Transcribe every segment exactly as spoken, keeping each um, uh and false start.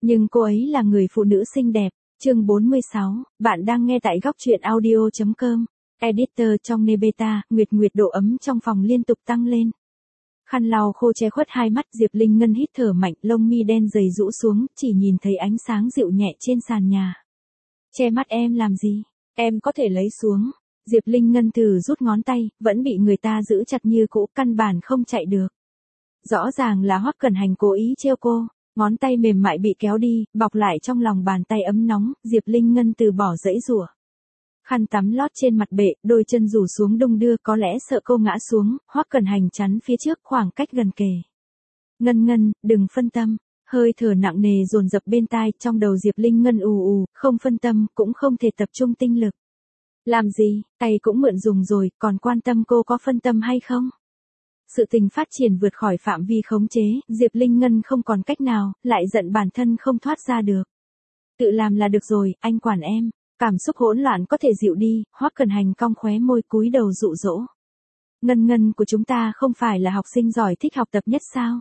Nhưng cô ấy là người phụ nữ xinh đẹp. Chương bốn mươi sáu, bạn đang nghe tại góc truyện audio chấm com. Editor trong Nebeta, Nguyệt Nguyệt độ ấm trong phòng liên tục tăng lên. Khăn lau khô che khuất hai mắt, Diệp Linh Ngân hít thở mạnh, lông mi đen dày rũ xuống, chỉ nhìn thấy ánh sáng dịu nhẹ trên sàn nhà. Che mắt em làm gì? Em có thể lấy xuống. Diệp Linh Ngân thử rút ngón tay, vẫn bị người ta giữ chặt như cũ, căn bản không chạy được. Rõ ràng là Hoắc Cẩn Hành cố ý trêu cô, ngón tay mềm mại bị kéo đi, bọc lại trong lòng bàn tay ấm nóng, Diệp Linh Ngân từ bỏ dãy rủa. Khăn tắm lót trên mặt bệ, đôi chân rủ xuống đung đưa, có lẽ sợ cô ngã xuống, Hoắc Cẩn Hành chắn phía trước, khoảng cách gần kề. Ngân Ngân, đừng phân tâm. Hơi thở nặng nề dồn dập bên tai, trong đầu Diệp Linh Ngân ù ù, không phân tâm, cũng không thể tập trung tinh lực. Làm gì, tay cũng mượn dùng rồi, còn quan tâm cô có phân tâm hay không? Sự tình phát triển vượt khỏi phạm vi khống chế, Diệp Linh Ngân không còn cách nào, lại giận bản thân không thoát ra được. Tự làm là được rồi, anh quản em. Cảm xúc hỗn loạn có thể dịu đi, Hoắc Cẩn Hành cong khóe môi cúi đầu dụ dỗ. Ngân Ngân của chúng ta không phải là học sinh giỏi thích học tập nhất sao?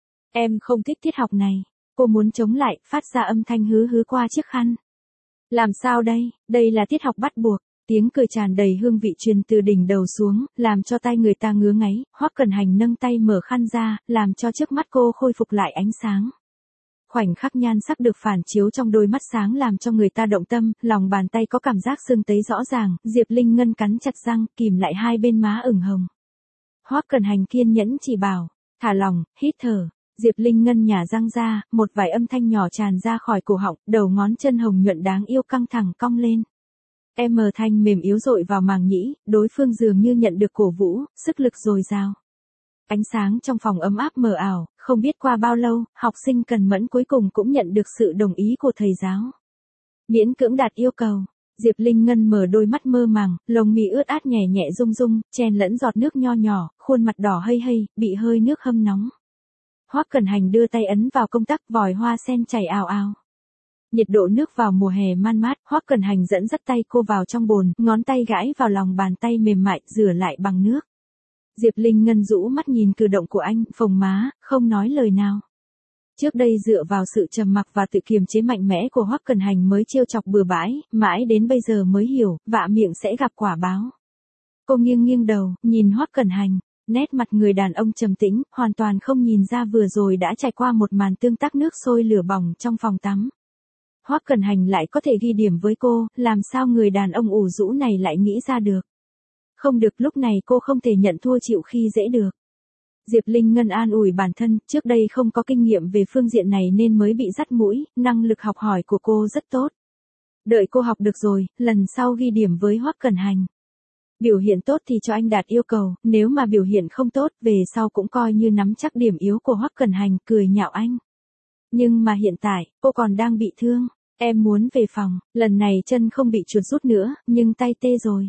Em không thích tiết học này. Cô muốn chống lại, phát ra âm thanh hứ hứ qua chiếc khăn. Làm sao đây, đây là tiết học bắt buộc. Tiếng cười tràn đầy hương vị truyền từ đỉnh đầu xuống, làm cho tai người ta ngứa ngáy. Hoắc Cẩn Hành nâng tay mở khăn ra, làm cho trước mắt cô khôi phục lại ánh sáng. Khoảnh khắc nhan sắc được phản chiếu trong đôi mắt sáng làm cho người ta động tâm, lòng bàn tay có cảm giác sưng tấy rõ ràng, Diệp Linh Ngân cắn chặt răng, kìm lại hai bên má ửng hồng. Hoắc Cẩn Hành kiên nhẫn chỉ bảo, thả lòng, hít thở. Diệp Linh Ngân nhả răng ra, một vài âm thanh nhỏ tràn ra khỏi cổ họng, đầu ngón chân hồng nhuận đáng yêu căng thẳng cong lên. Em mờ thanh mềm yếu dội vào màng nhĩ, đối phương dường như nhận được cổ vũ, sức lực dồi dào. Ánh sáng trong phòng ấm áp mờ ảo, không biết qua bao lâu, học sinh cần mẫn cuối cùng cũng nhận được sự đồng ý của thầy giáo. Miễn cưỡng đạt yêu cầu, Diệp Linh Ngân mở đôi mắt mơ màng, lông mi ướt át nhẹ nhẹ rung rung, chen lẫn giọt nước nho nhỏ, khuôn mặt đỏ hây hây, bị hơi nước hâm nóng. Hoắc Cẩn Hành đưa tay ấn vào công tắc, vòi hoa sen chảy ào ào. Nhiệt độ nước vào mùa hè man mát, Hoắc Cẩn Hành dẫn dắt tay cô vào trong bồn, ngón tay gãi vào lòng bàn tay mềm mại, rửa lại bằng nước. Diệp Linh Ngân rũ mắt nhìn cử động của anh, phồng má, không nói lời nào. Trước đây dựa vào sự trầm mặc và tự kiềm chế mạnh mẽ của Hoắc Cẩn Hành mới trêu chọc bừa bãi, mãi đến bây giờ mới hiểu, vạ miệng sẽ gặp quả báo. Cô nghiêng nghiêng đầu, nhìn Hoắc Cẩn Hành, nét mặt người đàn ông trầm tĩnh, hoàn toàn không nhìn ra vừa rồi đã trải qua một màn tương tác nước sôi lửa bỏng trong phòng tắm. Hoắc Cẩn Hành lại có thể ghi điểm với cô, làm sao người đàn ông ủ rũ này lại nghĩ ra được. Không được, lúc này cô không thể nhận thua chịu khi dễ được. Diệp Linh Ngân an ủi bản thân, trước đây không có kinh nghiệm về phương diện này nên mới bị dắt mũi, năng lực học hỏi của cô rất tốt. Đợi cô học được rồi, lần sau ghi điểm với Hoắc Cẩn Hành. Biểu hiện tốt thì cho anh đạt yêu cầu, nếu mà biểu hiện không tốt, về sau cũng coi như nắm chắc điểm yếu của Hoắc Cẩn Hành, cười nhạo anh. Nhưng mà hiện tại, cô còn đang bị thương, em muốn về phòng, lần này chân không bị chuột rút nữa, nhưng tay tê rồi.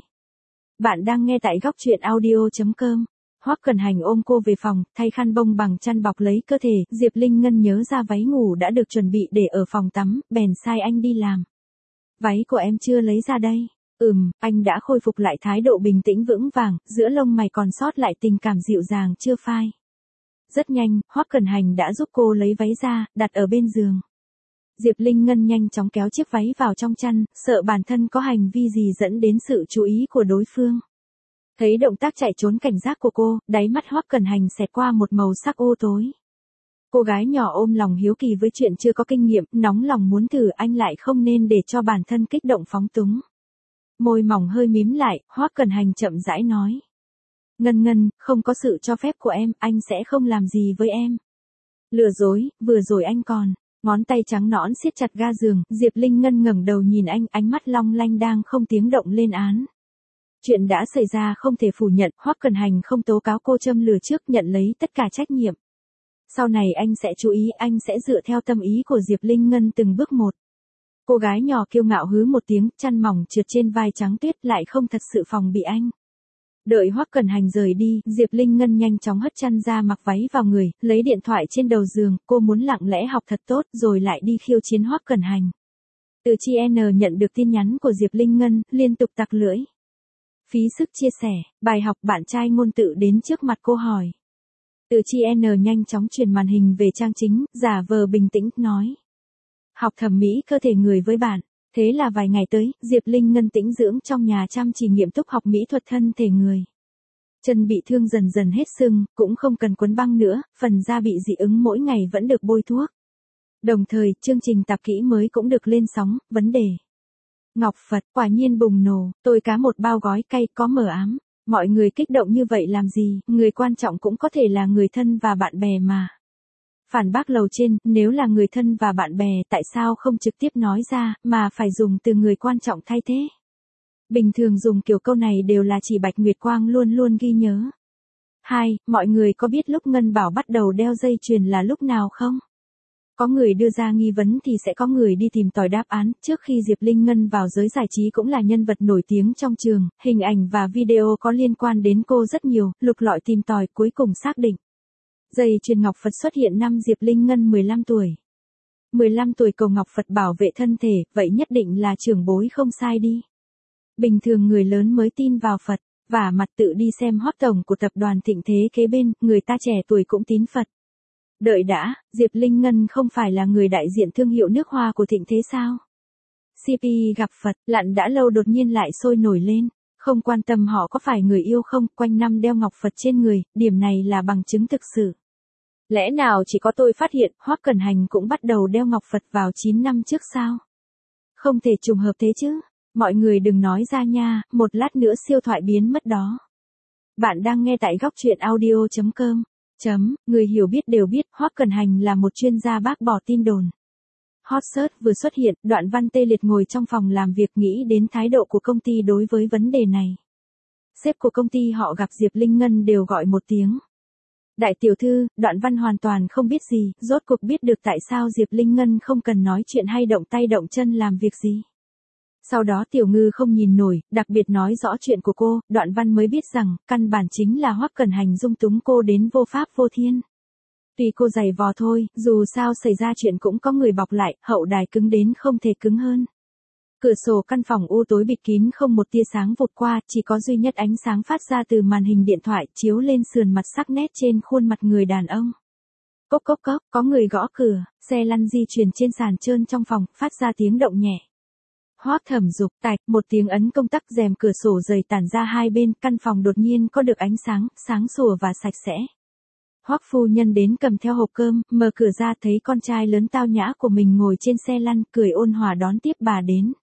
Bạn đang nghe tại góc truyện audio chấm com. Hoắc Cẩn Hành ôm cô về phòng, thay khăn bông bằng chăn bọc lấy cơ thể, Diệp Linh Ngân nhớ ra váy ngủ đã được chuẩn bị để ở phòng tắm, bèn sai anh đi làm. Váy của em chưa lấy ra đây. Ừm, anh đã khôi phục lại thái độ bình tĩnh vững vàng, giữa lông mày còn sót lại tình cảm dịu dàng chưa phai. Rất nhanh, Hoắc Cẩn Hành đã giúp cô lấy váy ra, đặt ở bên giường. Diệp Linh Ngân nhanh chóng kéo chiếc váy vào trong chăn, sợ bản thân có hành vi gì dẫn đến sự chú ý của đối phương. Thấy động tác chạy trốn cảnh giác của cô, đáy mắt Hoắc Cẩn Hành xẹt qua một màu sắc u tối. Cô gái nhỏ ôm lòng hiếu kỳ với chuyện chưa có kinh nghiệm, nóng lòng muốn thử, anh lại không nên để cho bản thân kích động phóng túng. Môi mỏng hơi mím lại, Hoắc Cẩn Hành chậm rãi nói. Ngân Ngân, không có sự cho phép của em, anh sẽ không làm gì với em. Lừa dối, vừa rồi anh còn. Ngón tay trắng nõn siết chặt ga giường, Diệp Linh Ngân ngẩng đầu nhìn anh, ánh mắt long lanh đang không tiếng động lên án. Chuyện đã xảy ra không thể phủ nhận, Hoắc Cẩn Hành không tố cáo cô châm lửa trước, nhận lấy tất cả trách nhiệm. Sau này anh sẽ chú ý, anh sẽ dựa theo tâm ý của Diệp Linh Ngân từng bước một. Cô gái nhỏ kiêu ngạo hứ một tiếng, chăn mỏng trượt trên vai trắng tuyết, lại không thật sự phòng bị anh. Đợi Hoắc Cẩn Hành rời đi, Diệp Linh Ngân nhanh chóng hất chăn ra mặc váy vào người, lấy điện thoại trên đầu giường, cô muốn lặng lẽ học thật tốt rồi lại đi khiêu chiến Hoắc Cẩn Hành. Từ Chi N nhận được tin nhắn của Diệp Linh Ngân, liên tục tặc lưỡi. Phí sức chia sẻ, bài học bạn trai ngôn tự đến trước mặt cô hỏi. Từ Chi N nhanh chóng truyền màn hình về trang chính, giả vờ bình tĩnh, nói. học thẩm mỹ cơ thể người với bạn. Thế là vài ngày tới, Diệp Linh Ngân tĩnh dưỡng trong nhà chăm chỉ nghiêm túc học mỹ thuật thân thể người. Chân bị thương dần dần hết sưng, cũng không cần quấn băng nữa, phần da bị dị ứng mỗi ngày vẫn được bôi thuốc. Đồng thời, chương trình tạp kỹ mới cũng được lên sóng, vấn đề. Ngọc Phật, quả nhiên bùng nổ, tôi cá một bao gói cay có mờ ám. Mọi người kích động như vậy làm gì, người quan trọng cũng có thể là người thân và bạn bè mà. Phản bác lầu trên, nếu là người thân và bạn bè tại sao không trực tiếp nói ra, mà phải dùng từ người quan trọng thay thế. Bình thường dùng kiểu câu này đều là chỉ Bạch Nguyệt Quang luôn luôn ghi nhớ. Hai, mọi người có biết lúc Ngân Bảo bắt đầu đeo dây chuyền là lúc nào không? Có người đưa ra nghi vấn thì sẽ có người đi tìm tòi đáp án, trước khi Diệp Linh Ngân vào giới giải trí cũng là nhân vật nổi tiếng trong trường, hình ảnh và video có liên quan đến cô rất nhiều, lục lọi tìm tòi cuối cùng xác định. Dây chuyền Ngọc Phật xuất hiện năm Diệp Linh Ngân mười lăm tuổi. mười lăm tuổi cầu Ngọc Phật bảo vệ thân thể, vậy nhất định là trưởng bối không sai đi. Bình thường người lớn mới tin vào Phật, và mặt tự đi xem hot tổng của tập đoàn Thịnh Thế kế bên, người ta trẻ tuổi cũng tín Phật. Đợi đã, Diệp Linh Ngân không phải là người đại diện thương hiệu nước hoa của Thịnh Thế sao? xê pê gặp Phật, lặn đã lâu đột nhiên lại sôi nổi lên, không quan tâm họ có phải người yêu không, quanh năm đeo ngọc Phật trên người, điểm này là bằng chứng thực sự. Lẽ nào chỉ có tôi phát hiện, Hoắc Cẩn Hành cũng bắt đầu đeo ngọc Phật vào chín năm trước sao? Không thể trùng hợp thế chứ, mọi người đừng nói ra nha, một lát nữa siêu thoại biến mất đó. Bạn đang nghe tại góc truyện audio chấm com. Chấm, người hiểu biết đều biết, Hoắc Cẩn Hành là một chuyên gia bác bỏ tin đồn. Hot search vừa xuất hiện, đoạn văn tê liệt ngồi trong phòng làm việc nghĩ đến thái độ của công ty đối với vấn đề này. Sếp của công ty họ gặp Diệp Linh Ngân đều gọi một tiếng. Đại tiểu thư, đoạn văn hoàn toàn không biết gì, rốt cuộc biết được tại sao Diệp Linh Ngân không cần nói chuyện hay động tay động chân làm việc gì. Sau đó Tiểu Ngư không nhìn nổi, đặc biệt nói rõ chuyện của cô, đoạn văn mới biết rằng, căn bản chính là Hoắc Cẩn Hành dung túng cô đến vô pháp vô thiên. Tuy cô giày vò thôi, dù sao xảy ra chuyện cũng có người bọc lại, hậu đài cứng đến không thể cứng hơn. Cửa sổ căn phòng u tối bịt kín không một tia sáng vụt qua, chỉ có duy nhất ánh sáng phát ra từ màn hình điện thoại chiếu lên sườn mặt sắc nét trên khuôn mặt người đàn ông. Cốc cốc cốc, có người gõ cửa, xe lăn di chuyển trên sàn trơn trong phòng, phát ra tiếng động nhẹ. Hoắc Thẩm Dục, tạch, một tiếng ấn công tắc rèm cửa sổ dày tản ra hai bên, căn phòng đột nhiên có được ánh sáng, sáng sủa và sạch sẽ. Hoắc phu nhân đến cầm theo hộp cơm, mở cửa ra thấy con trai lớn tao nhã của mình ngồi trên xe lăn, cười ôn hòa đón tiếp bà đến.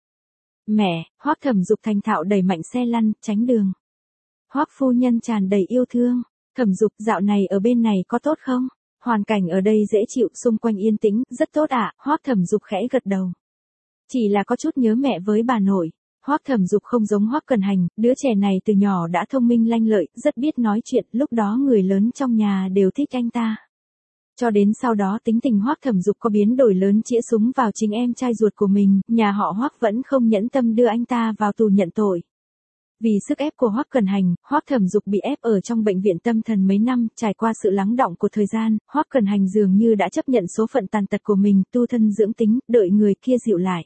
Mẹ, Hoắc Thẩm Dục thành thạo đẩy mạnh xe lăn, tránh đường. Hoắc phu nhân tràn đầy yêu thương. Thẩm Dục, dạo này ở bên này có tốt không? Hoàn cảnh ở đây dễ chịu, xung quanh yên tĩnh, rất tốt ạ. À? Hoắc Thẩm Dục khẽ gật đầu. Chỉ là có chút nhớ mẹ với bà nội. Hoắc Thẩm Dục không giống Hoắc Cẩn Hành, đứa trẻ này từ nhỏ đã thông minh lanh lợi, rất biết nói chuyện, lúc đó người lớn trong nhà đều thích anh ta. Cho đến sau đó tính tình Hoắc Thẩm Dục có biến đổi lớn, chĩa súng vào chính em trai ruột của mình, nhà họ Hoắc vẫn không nhẫn tâm đưa anh ta vào tù nhận tội. Vì sức ép của Hoắc Cẩn Hành, Hoắc Thẩm Dục bị ép ở trong bệnh viện tâm thần mấy năm, trải qua sự lắng đọng của thời gian, Hoắc Cẩn Hành dường như đã chấp nhận số phận tàn tật của mình, tu thân dưỡng tính, đợi người kia dịu lại.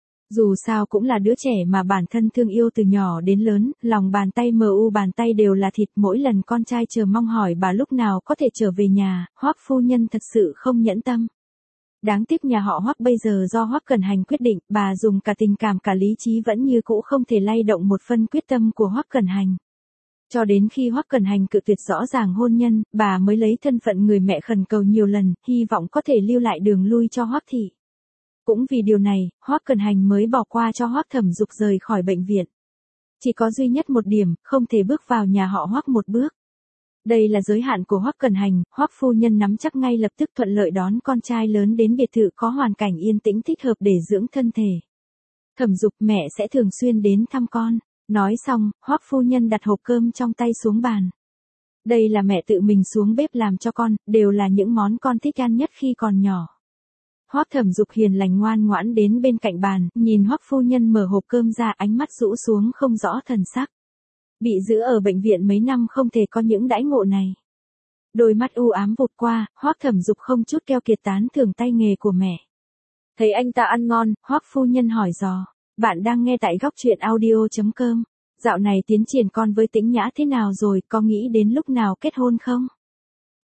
Dù sao cũng là đứa trẻ mà bản thân thương yêu từ nhỏ đến lớn, lòng bàn tay mờ u bàn tay đều là thịt, mỗi lần con trai chờ mong hỏi bà lúc nào có thể trở về nhà, Hoắc phu nhân thật sự không nhẫn tâm. Đáng tiếc nhà họ Hoắc bây giờ do Hoắc Cẩn Hành quyết định, bà dùng cả tình cảm cả lý trí vẫn như cũ không thể lay động một phân quyết tâm của Hoắc Cẩn Hành. Cho đến khi Hoắc Cẩn Hành cự tuyệt rõ ràng hôn nhân, bà mới lấy thân phận người mẹ khẩn cầu nhiều lần, hy vọng có thể lưu lại đường lui cho Hoắc thị. Cũng vì điều này, Hoắc Cẩn Hành mới bỏ qua cho Hoắc Thẩm Dục rời khỏi bệnh viện. Chỉ có duy nhất một điểm, không thể bước vào nhà họ Hoắc một bước. Đây là giới hạn của Hoắc Cẩn Hành, Hoắc phu nhân nắm chắc ngay lập tức thuận lợi đón con trai lớn đến biệt thự có hoàn cảnh yên tĩnh thích hợp để dưỡng thân thể. Thẩm Dục, mẹ sẽ thường xuyên đến thăm con. Nói xong, Hoắc phu nhân đặt hộp cơm trong tay xuống bàn. Đây là mẹ tự mình xuống bếp làm cho con, đều là những món con thích ăn nhất khi còn nhỏ. Hoắc Thẩm Dục hiền lành ngoan ngoãn đến bên cạnh bàn, nhìn Hoắc phu nhân mở hộp cơm ra, ánh mắt rũ xuống không rõ thần sắc. Bị giữ ở bệnh viện mấy năm không thể có những đãi ngộ này. Đôi mắt u ám vụt qua, Hoắc Thẩm Dục không chút keo kiệt tán thưởng tay nghề của mẹ. Thấy anh ta ăn ngon, Hoắc phu nhân hỏi dò. Bạn đang nghe tại góc truyện audio chấm com. Dạo này tiến triển con với Tĩnh Nhã thế nào rồi, có nghĩ đến lúc nào kết hôn không?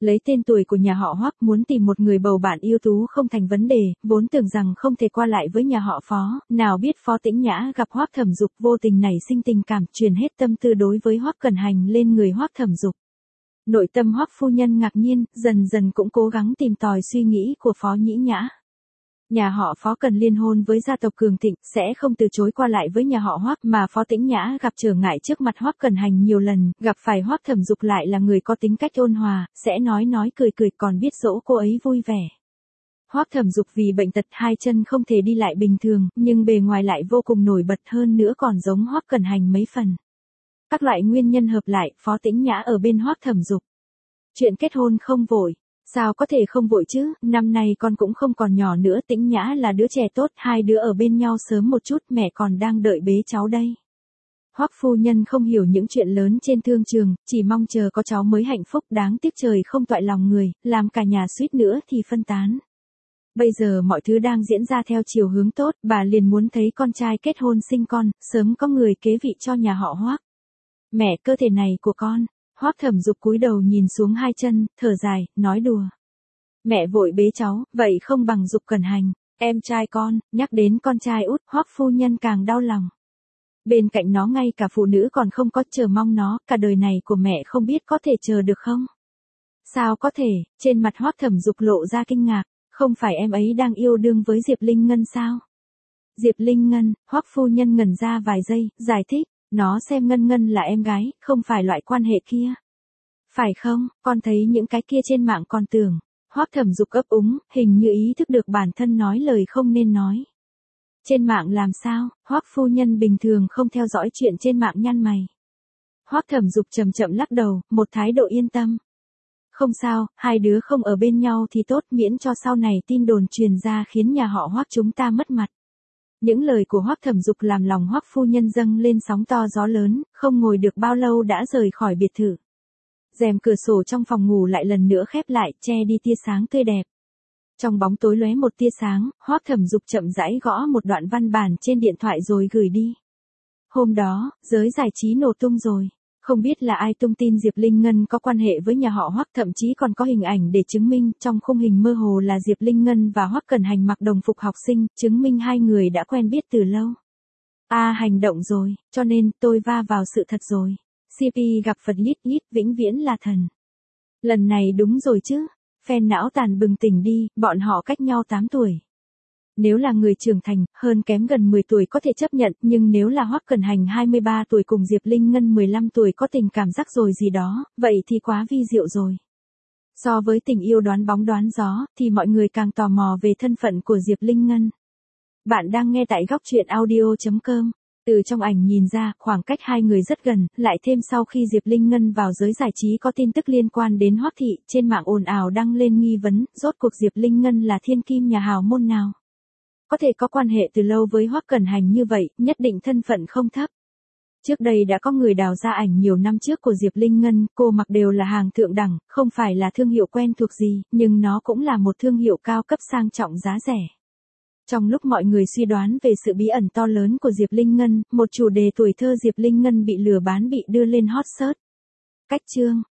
Lấy tên tuổi của nhà họ Hoắc muốn tìm một người bầu bạn ưu tú không thành vấn đề, vốn tưởng rằng không thể qua lại với nhà họ Phó, nào biết Phó Tĩnh Nhã gặp Hoắc Thẩm Dục vô tình nảy sinh tình cảm, truyền hết tâm tư đối với Hoắc Cẩn Hành lên người Hoắc Thẩm Dục. Nội tâm Hoắc phu nhân ngạc nhiên, dần dần cũng cố gắng tìm tòi suy nghĩ của Phó Nhĩ Nhã. Nhà họ Phó cần liên hôn với gia tộc cường thịnh, sẽ không từ chối qua lại với nhà họ Hoắc, mà Phó Tĩnh Nhã gặp trở ngại trước mặt Hoắc Cẩn Hành nhiều lần, gặp phải Hoắc Thẩm Dục lại là người có tính cách ôn hòa, sẽ nói nói cười cười còn biết dỗ cô ấy vui vẻ. Hoắc Thẩm Dục vì bệnh tật hai chân không thể đi lại bình thường, nhưng bề ngoài lại vô cùng nổi bật, hơn nữa còn giống Hoắc Cẩn Hành mấy phần. Các loại nguyên nhân hợp lại, Phó Tĩnh Nhã ở bên Hoắc Thẩm Dục. Chuyện kết hôn không vội. Sao có thể không vội chứ, năm nay con cũng không còn nhỏ nữa, Tĩnh Nhã là đứa trẻ tốt, hai đứa ở bên nhau sớm một chút, mẹ còn đang đợi bế cháu đây. Hoắc phu nhân không hiểu những chuyện lớn trên thương trường, chỉ mong chờ có cháu mới hạnh phúc, đáng tiếc trời không toại lòng người, làm cả nhà suýt nữa thì phân tán. Bây giờ mọi thứ đang diễn ra theo chiều hướng tốt, bà liền muốn thấy con trai kết hôn sinh con, sớm có người kế vị cho nhà họ Hoắc. Mẹ, cơ thể này của con. Hoắc Thẩm Dục cúi đầu nhìn xuống hai chân, thở dài, nói đùa. Mẹ vội bế cháu, vậy không bằng Dục Cẩn Hành, em trai con, nhắc đến con trai út, Hoắc phu nhân càng đau lòng. Bên cạnh nó ngay cả phụ nữ còn không có, chờ mong nó, cả đời này của mẹ không biết có thể chờ được không? Sao có thể, trên mặt Hoắc Thẩm Dục lộ ra kinh ngạc, không phải em ấy đang yêu đương với Diệp Linh Ngân sao? Diệp Linh Ngân, Hoắc phu nhân ngẩn ra vài giây, giải thích. Nó xem Ngân Ngân là em gái, không phải loại quan hệ kia. Phải không, con thấy những cái kia trên mạng còn tưởng. Hoắc Thẩm Dục ấp úng, hình như ý thức được bản thân nói lời không nên nói. Trên mạng làm sao, Hoắc phu nhân bình thường không theo dõi chuyện trên mạng nhăn mày. Hoắc Thẩm Dục chậm chậm lắc đầu, một thái độ yên tâm. Không sao, hai đứa không ở bên nhau thì tốt, miễn cho sau này tin đồn truyền ra khiến nhà họ Hoắc chúng ta mất mặt. Những lời của Hoắc Thẩm Dục làm lòng Hoắc phu nhân dâng lên sóng to gió lớn, không ngồi được bao lâu đã rời khỏi biệt thự. Rèm cửa sổ trong phòng ngủ lại lần nữa khép lại, che đi tia sáng tươi đẹp. Trong bóng tối lóe một tia sáng, Hoắc Thẩm Dục chậm rãi gõ một đoạn văn bản trên điện thoại rồi gửi đi. Hôm đó, giới giải trí nổ tung rồi. Không biết là ai tung tin Diệp Linh Ngân có quan hệ với nhà họ Hoắc, thậm chí còn có hình ảnh để chứng minh, trong khung hình mơ hồ là Diệp Linh Ngân và Hoắc Cẩn Hành mặc đồng phục học sinh, chứng minh hai người đã quen biết từ lâu. A à, hành động rồi, cho nên tôi va vào sự thật rồi. xê pê gặp Phật lít nhít, vĩnh viễn là thần. Lần này đúng rồi chứ, fan não tàn bừng tỉnh đi, bọn họ cách nhau tám tuổi. Nếu là người trưởng thành, hơn kém gần mười tuổi có thể chấp nhận, nhưng nếu là Hoắc Cẩn Hành hai mươi ba tuổi cùng Diệp Linh Ngân mười lăm tuổi có tình cảm rắc rồi gì đó, vậy thì quá vi diệu rồi. So với tình yêu đoán bóng đoán gió, thì mọi người càng tò mò về thân phận của Diệp Linh Ngân. Bạn đang nghe tại góc truyện audio chấm com. Từ trong ảnh nhìn ra, khoảng cách hai người rất gần, lại thêm sau khi Diệp Linh Ngân vào giới giải trí có tin tức liên quan đến Hoắc thị, trên mạng ồn ào đăng lên nghi vấn, rốt cuộc Diệp Linh Ngân là thiên kim nhà hào môn nào? Có thể có quan hệ từ lâu với Hoắc Cẩn Hành như vậy, nhất định thân phận không thấp. Trước đây đã có người đào ra ảnh nhiều năm trước của Diệp Linh Ngân, cô mặc đều là hàng thượng đẳng, không phải là thương hiệu quen thuộc gì, nhưng nó cũng là một thương hiệu cao cấp sang trọng giá rẻ. Trong lúc mọi người suy đoán về sự bí ẩn to lớn của Diệp Linh Ngân, một chủ đề tuổi thơ Diệp Linh Ngân bị lừa bán bị đưa lên hot search. Cách chương,